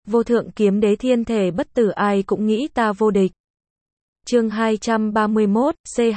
Vô thượng kiếm đế thiên thể bất tử, ai cũng nghĩ ta vô địch. Chương 231,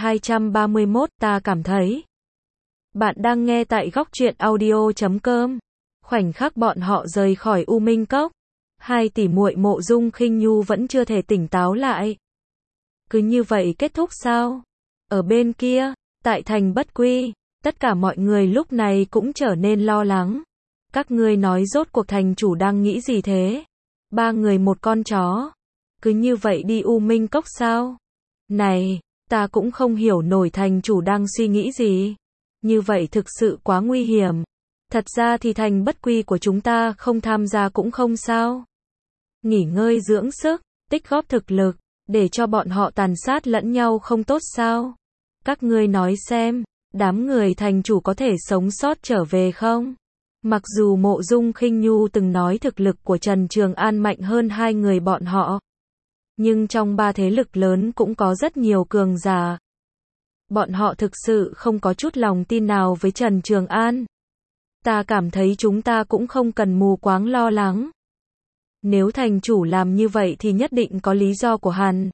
C231, ta cảm thấy. Bạn đang nghe tại góc truyện audio.com. Khoảnh khắc bọn họ rời khỏi U Minh Cốc, hai tỷ muội Mộ Dung Khinh Nhu vẫn chưa thể tỉnh táo lại. Cứ như vậy kết thúc sao? Ở bên kia, tại thành Bất Quy, tất cả mọi người lúc này cũng trở nên lo lắng. Các ngươi nói rốt cuộc thành chủ đang nghĩ gì thế? 3 người một con chó. Cứ như vậy đi U Minh Cốc sao? Này, ta cũng không hiểu nổi thành chủ đang suy nghĩ gì. Như vậy thực sự quá nguy hiểm. Thật ra thì thành Bất Quy của chúng ta không tham gia cũng không sao. Nghỉ ngơi dưỡng sức, tích góp thực lực, để cho bọn họ tàn sát lẫn nhau không tốt sao? Các ngươi nói xem, đám người thành chủ có thể sống sót trở về không? Mặc dù Mộ Dung Khinh Nhu từng nói thực lực của Trần Trường An mạnh hơn hai người bọn họ, nhưng trong 3 thế lực lớn cũng có rất nhiều cường giả. Bọn họ thực sự không có chút lòng tin nào với Trần Trường An. Ta cảm thấy chúng ta cũng không cần mù quáng lo lắng. Nếu thành chủ làm như vậy thì nhất định có lý do của hắn.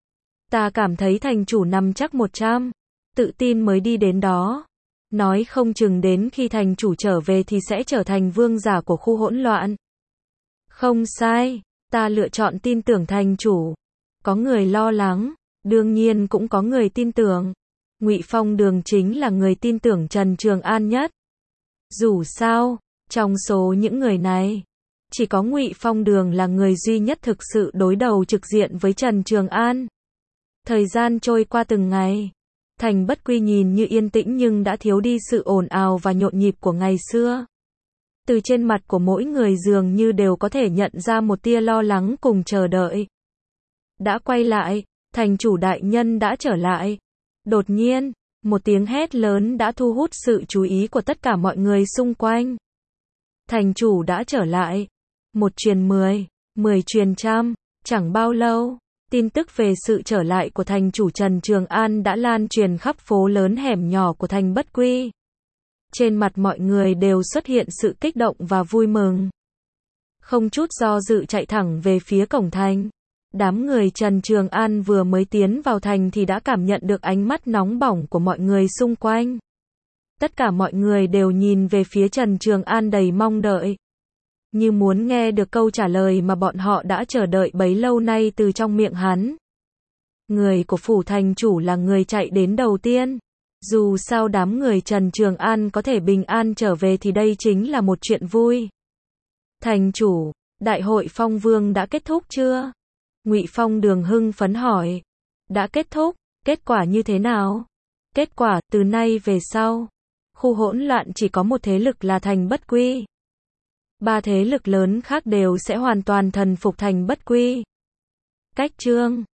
Ta cảm thấy thành chủ nằm chắc 100, tự tin mới đi đến đó. Nói không chừng đến khi thành chủ trở về thì sẽ trở thành vương giả của khu hỗn loạn. Không sai, ta lựa chọn tin tưởng thành chủ. Có người lo lắng, đương nhiên cũng có người tin tưởng. Ngụy Phong Đường chính là người tin tưởng Trần Trường An nhất. Dù sao, trong số những người này, chỉ có Ngụy Phong Đường là người duy nhất thực sự đối đầu trực diện với Trần Trường An. Thời gian trôi qua từng ngày, thành Bất Quy nhìn như yên tĩnh nhưng đã thiếu đi sự ồn ào và nhộn nhịp của ngày xưa. Từ trên mặt của mỗi người dường như đều có thể nhận ra một tia lo lắng cùng chờ đợi. Đã quay lại, thành chủ đại nhân đã trở lại. Đột nhiên, một tiếng hét lớn đã thu hút sự chú ý của tất cả mọi người xung quanh. Thành chủ đã trở lại. 1 truyền 10, 10 truyền trăm, chẳng bao lâu, tin tức về sự trở lại của thành chủ Trần Trường An đã lan truyền khắp phố lớn hẻm nhỏ của thành Bất Quy. Trên mặt mọi người đều xuất hiện sự kích động và vui mừng. Không chút do dự chạy thẳng về phía cổng thành. Đám người Trần Trường An vừa mới tiến vào thành thì đã cảm nhận được ánh mắt nóng bỏng của mọi người xung quanh. Tất cả mọi người đều nhìn về phía Trần Trường An đầy mong đợi, như muốn nghe được câu trả lời mà bọn họ đã chờ đợi bấy lâu nay từ trong miệng hắn. Người của phủ thành chủ là người chạy đến đầu tiên. Dù sao đám người Trần Trường An có thể bình an trở về thì đây chính là một chuyện vui. Thành chủ, đại hội Phong Vương đã kết thúc chưa? Ngụy Phong Đường hưng phấn hỏi. Đã kết thúc, kết quả như thế nào? Kết quả, từ nay về sau, khu hỗn loạn chỉ có một thế lực là thành Bất Quy. 3 thế lực lớn khác đều sẽ hoàn toàn thần phục thành Bất Quy. Cách chương